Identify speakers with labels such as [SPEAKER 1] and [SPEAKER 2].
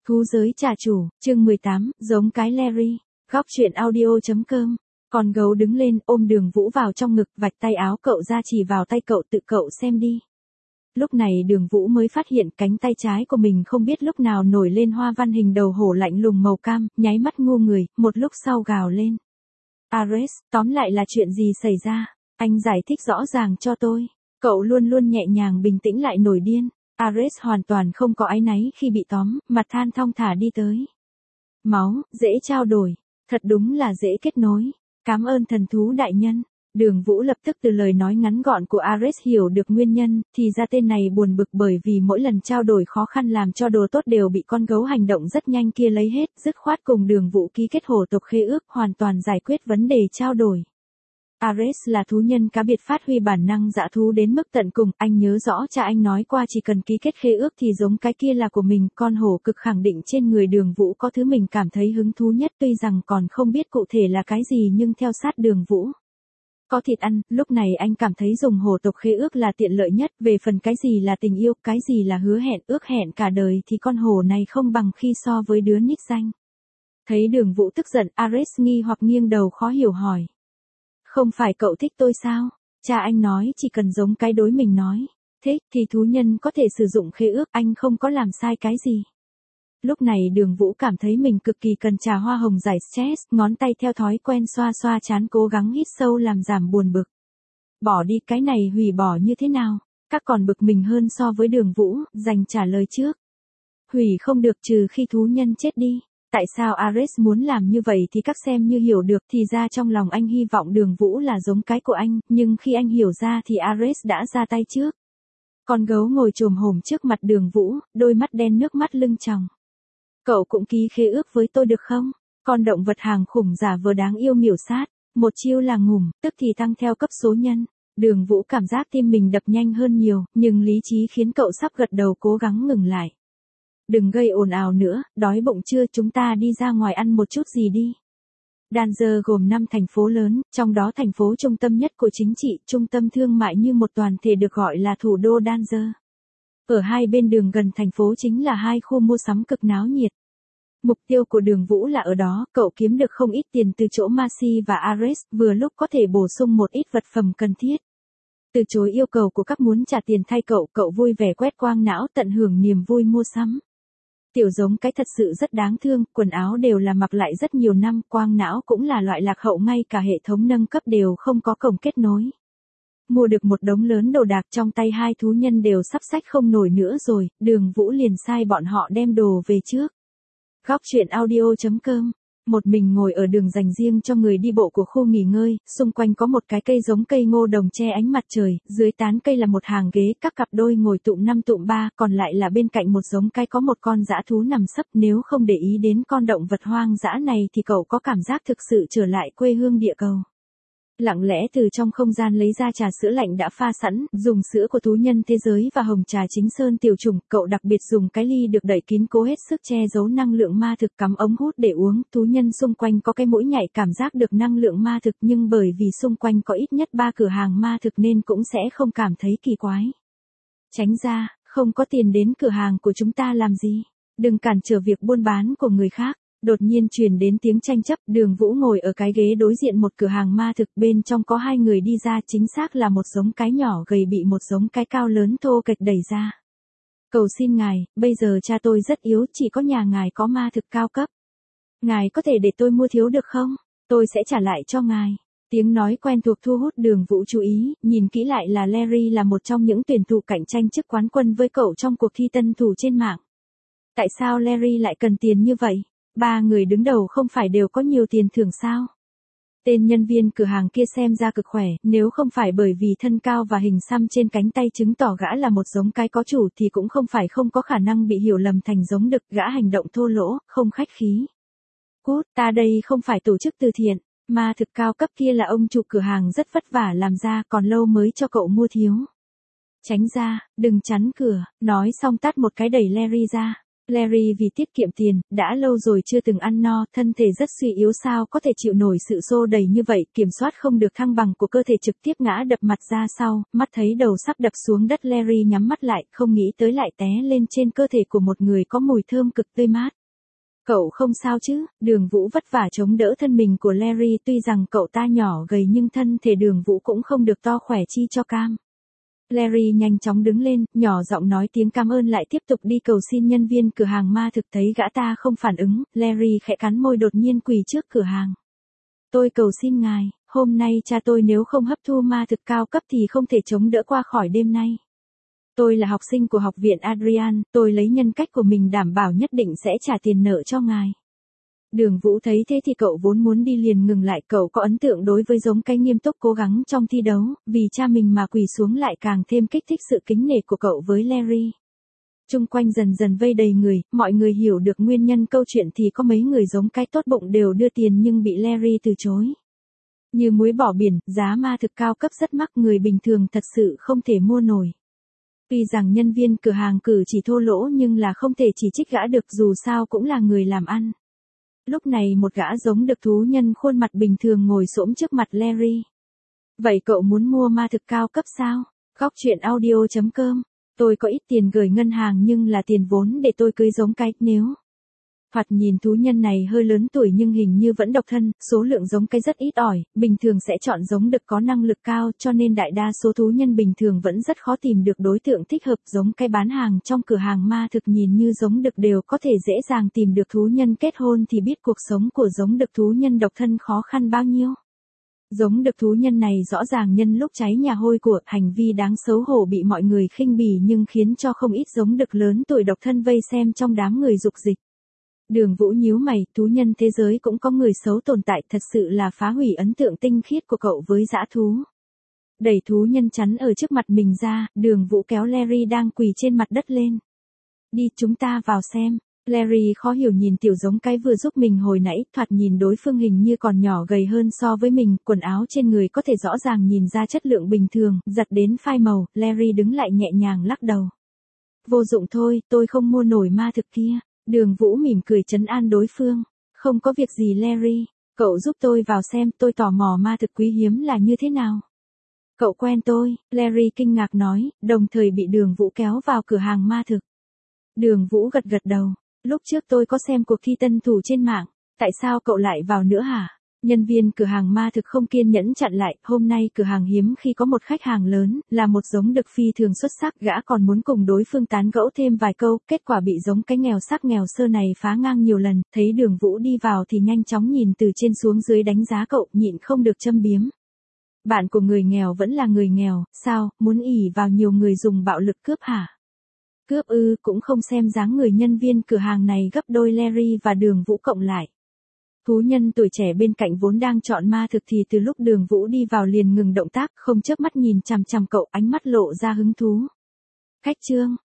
[SPEAKER 1] Thú giới trà chủ, chương 18, giống cái Larry. Góc truyện audio.com. Con gấu đứng lên ôm Đường Vũ vào trong ngực, vạch tay áo cậu ra chỉ vào tay cậu, tự cậu xem đi. Lúc này Đường Vũ mới phát hiện cánh tay trái của mình không biết lúc nào nổi lên hoa văn hình đầu hổ lạnh lùng màu cam, nháy mắt ngu người, một lúc sau gào lên. Ares, tóm lại là chuyện gì xảy ra? Anh giải thích rõ ràng cho tôi. Cậu luôn luôn nhẹ nhàng bình tĩnh lại nổi điên. Ares hoàn toàn không có áy náy khi bị tóm, mặt than thong thả đi tới. Máu, dễ trao đổi. Thật đúng là dễ kết nối. Cảm ơn thần thú đại nhân. Đường Vũ lập tức từ lời nói ngắn gọn của Ares hiểu được nguyên nhân, thì ra tên này buồn bực bởi vì mỗi lần trao đổi khó khăn làm cho đồ tốt đều bị con gấu hành động rất nhanh kia lấy hết, dứt khoát cùng Đường Vũ ký kết hổ tộc khế ước hoàn toàn giải quyết vấn đề trao đổi. Ares là thú nhân cá biệt phát huy bản năng dã thú đến mức tận cùng, anh nhớ rõ cha anh nói qua chỉ cần ký kết khế ước thì giống cái kia là của mình, con hổ cực khẳng định trên người Đường Vũ có thứ mình cảm thấy hứng thú nhất, tuy rằng còn không biết cụ thể là cái gì nhưng theo sát Đường Vũ. Có thịt ăn, lúc này anh cảm thấy dùng hổ tộc khế ước là tiện lợi nhất, về phần cái gì là tình yêu, cái gì là hứa hẹn, ước hẹn cả đời thì con hổ này không bằng khi so với đứa nhích danh. Thấy Đường Vũ tức giận, Ares nghi hoặc nghiêng đầu khó hiểu hỏi. Không phải cậu thích tôi sao? Cha anh nói chỉ cần giống cái đối mình nói. Thích thì thú nhân có thể sử dụng khế ước, anh không có làm sai cái gì. Lúc này Đường Vũ cảm thấy mình cực kỳ cần trà hoa hồng giải stress, ngón tay theo thói quen xoa xoa trán cố gắng hít sâu làm giảm buồn bực. Bỏ đi, cái này hủy bỏ như thế nào? Các còn bực mình hơn so với Đường Vũ, dành trả lời trước. Hủy không được trừ khi thú nhân chết đi. Tại sao Ares muốn làm như vậy thì các xem như hiểu được, thì ra trong lòng anh hy vọng Đường Vũ là giống cái của anh, nhưng khi anh hiểu ra thì Ares đã ra tay trước. Con gấu ngồi chồm hổm trước mặt Đường Vũ, đôi mắt đen nước mắt lưng tròng. Cậu cũng ký khế ước với tôi được không? Con động vật hàng khủng giả vờ đáng yêu miểu sát, một chiêu là ngủm, tức thì tăng theo cấp số nhân. Đường Vũ cảm giác tim mình đập nhanh hơn nhiều, nhưng lý trí khiến cậu sắp gật đầu cố gắng ngừng lại. Đừng gây ồn ào nữa, đói bụng chưa, chúng ta đi ra ngoài ăn một chút gì đi. Danzer gồm 5 thành phố lớn, trong đó thành phố trung tâm nhất của chính trị, trung tâm thương mại như một toàn thể được gọi là thủ đô Danzer. Ở hai bên đường gần thành phố chính là hai khu mua sắm cực náo nhiệt. Mục tiêu của Đường Vũ là ở đó, cậu kiếm được không ít tiền từ chỗ Marcy và Ares, vừa lúc có thể bổ sung một ít vật phẩm cần thiết. Từ chối yêu cầu của các muốn trả tiền thay cậu vui vẻ quét quang não tận hưởng niềm vui mua sắm. Tiểu giống cái thật sự rất đáng thương, quần áo đều là mặc lại rất nhiều năm, quang não cũng là loại lạc hậu, ngay cả hệ thống nâng cấp đều không có cổng kết nối. Mua được một đống lớn đồ đạc trong tay hai thú nhân đều sắp xách không nổi nữa rồi, Đường Vũ liền sai bọn họ đem đồ về trước. Góc truyện audio.com. Một mình ngồi ở đường dành riêng cho người đi bộ của khu nghỉ ngơi, xung quanh có một cái cây giống cây ngô đồng che ánh mặt trời, dưới tán cây là một hàng ghế, các cặp đôi ngồi tụm 5 tụm 3, còn lại là bên cạnh một giống cái có một con dã thú nằm sấp, nếu không để ý đến con động vật hoang dã này thì cậu có cảm giác thực sự trở lại quê hương địa cầu. Lặng lẽ từ trong không gian lấy ra trà sữa lạnh đã pha sẵn, dùng sữa của thú nhân thế giới và hồng trà chính sơn tiểu chủng, cậu đặc biệt dùng cái ly được đậy kín cố hết sức che giấu năng lượng ma thực, cắm ống hút để uống, thú nhân xung quanh có cái mũi nhạy cảm giác được năng lượng ma thực, nhưng bởi vì xung quanh có ít nhất 3 cửa hàng ma thực nên cũng sẽ không cảm thấy kỳ quái. Tránh ra, không có tiền đến cửa hàng của chúng ta làm gì, đừng cản trở việc buôn bán của người khác. Đột nhiên truyền đến tiếng tranh chấp, Đường Vũ ngồi ở cái ghế đối diện một cửa hàng ma thực, bên trong có hai người đi ra, chính xác là một giống cái nhỏ gầy bị một giống cái cao lớn thô kệch đẩy ra. Cầu xin ngài, bây giờ cha tôi rất yếu, chỉ có nhà ngài có ma thực cao cấp. Ngài có thể để tôi mua thiếu được không? Tôi sẽ trả lại cho ngài. Tiếng nói quen thuộc thu hút Đường Vũ chú ý, nhìn kỹ lại là Larry, là một trong những tuyển thủ cạnh tranh chức quán quân với cậu trong cuộc thi tân thủ trên mạng. Tại sao Larry lại cần tiền như vậy? 3 người đứng đầu không phải đều có nhiều tiền thưởng sao? Tên nhân viên cửa hàng kia xem ra cực khỏe, nếu không phải bởi vì thân cao và hình xăm trên cánh tay chứng tỏ gã là một giống cái có chủ thì cũng không phải không có khả năng bị hiểu lầm thành giống đực, gã hành động thô lỗ, không khách khí. Cút, ta đây không phải tổ chức từ thiện, mà thực cao cấp kia là ông chủ cửa hàng rất vất vả làm ra, còn lâu mới cho cậu mua thiếu. Tránh ra, đừng chắn cửa, nói xong tát một cái đẩy Larry ra. Larry vì tiết kiệm tiền, đã lâu rồi chưa từng ăn no, thân thể rất suy yếu, sao có thể chịu nổi sự xô đẩy như vậy, kiểm soát không được thăng bằng của cơ thể trực tiếp ngã đập mặt ra sau, mắt thấy đầu sắp đập xuống đất. Larry nhắm mắt lại, không nghĩ tới lại té lên trên cơ thể của một người có mùi thơm cực tươi mát. Cậu không sao chứ? Đường Vũ vất vả chống đỡ thân mình của Larry, tuy rằng cậu ta nhỏ gầy nhưng thân thể Đường Vũ cũng không được to khỏe chi cho cam. Larry nhanh chóng đứng lên, nhỏ giọng nói tiếng cảm ơn, lại tiếp tục đi cầu xin nhân viên cửa hàng ma thực. Thấy gã ta không phản ứng, Larry khẽ cắn môi, đột nhiên quỳ trước cửa hàng. Tôi cầu xin ngài, hôm nay cha tôi nếu không hấp thu ma thực cao cấp thì không thể chống đỡ qua khỏi đêm nay. Tôi là học sinh của học viện Adrian, tôi lấy nhân cách của mình đảm bảo nhất định sẽ trả tiền nợ cho ngài. Đường Vũ thấy thế thì cậu vốn muốn đi liền ngừng lại, cậu có ấn tượng đối với giống cái nghiêm túc cố gắng trong thi đấu, vì cha mình mà quỳ xuống lại càng thêm kích thích sự kính nể của cậu với Larry. Chung quanh dần dần vây đầy người, mọi người hiểu được nguyên nhân câu chuyện thì có mấy người giống cái tốt bụng đều đưa tiền nhưng bị Larry từ chối. Như muối bỏ biển, giá ma thực cao cấp rất mắc, người bình thường thật sự không thể mua nổi. Tuy rằng nhân viên cửa hàng cử chỉ thô lỗ nhưng là không thể chỉ trích gã được, dù sao cũng là người làm ăn. Lúc này một gã giống được thú nhân khuôn mặt bình thường ngồi xổm trước mặt Larry. Vậy cậu muốn mua ma thực cao cấp sao? Góc chuyện audio.com. Tôi có ít tiền gửi ngân hàng nhưng là tiền vốn để tôi cưới giống cái, nếu. Thoạt nhìn thú nhân này hơi lớn tuổi nhưng hình như vẫn độc thân, số lượng giống cái rất ít ỏi, bình thường sẽ chọn giống đực có năng lực cao, cho nên đại đa số thú nhân bình thường vẫn rất khó tìm được đối tượng thích hợp. Giống cái bán hàng trong cửa hàng ma thực nhìn như giống đực đều có thể dễ dàng tìm được thú nhân kết hôn thì biết cuộc sống của giống đực thú nhân độc thân khó khăn bao nhiêu. Giống đực thú nhân này rõ ràng nhân lúc cháy nhà hôi của, hành vi đáng xấu hổ bị mọi người khinh bỉ nhưng khiến cho không ít giống đực lớn tuổi độc thân vây xem trong đám người dục dịch. Đường Vũ nhíu mày, thú nhân thế giới cũng có người xấu tồn tại, thật sự là phá hủy ấn tượng tinh khiết của cậu với dã thú. Đẩy thú nhân chắn ở trước mặt mình ra, Đường Vũ kéo Larry đang quỳ trên mặt đất lên. Đi, chúng ta vào xem. Larry khó hiểu nhìn tiểu giống cái vừa giúp mình hồi nãy, thoạt nhìn đối phương hình như còn nhỏ gầy hơn so với mình, quần áo trên người có thể rõ ràng nhìn ra chất lượng bình thường, giặt đến phai màu. Larry đứng lại nhẹ nhàng lắc đầu. Vô dụng thôi, tôi không mua nổi ma thực kia. Đường Vũ mỉm cười trấn an đối phương. Không có việc gì Larry, cậu giúp tôi vào xem, tôi tò mò ma thực quý hiếm là như thế nào. Cậu quen tôi, Larry kinh ngạc nói, đồng thời bị Đường Vũ kéo vào cửa hàng ma thực. Đường Vũ gật gật đầu, lúc trước tôi có xem cuộc thi tân thủ trên mạng, tại sao cậu lại vào nữa hả? Nhân viên cửa hàng ma thực không kiên nhẫn chặn lại, hôm nay cửa hàng hiếm khi có một khách hàng lớn, là một giống đực phi thường xuất sắc, gã còn muốn cùng đối phương tán gẫu thêm vài câu, kết quả bị giống cái nghèo sắc nghèo sơ này phá ngang nhiều lần, thấy Đường Vũ đi vào thì nhanh chóng nhìn từ trên xuống dưới đánh giá cậu, nhịn không được châm biếm. Bạn của người nghèo vẫn là người nghèo, sao, muốn ỷ vào nhiều người dùng bạo lực cướp hả? Cướp ư, cũng không xem dáng người nhân viên cửa hàng này gấp đôi Larry và Đường Vũ cộng lại. Thú nhân tuổi trẻ bên cạnh vốn đang chọn ma thực thì từ lúc Đường Vũ đi vào liền ngừng động tác, không chớp mắt nhìn chằm chằm cậu, ánh mắt lộ ra hứng thú. Khách trương,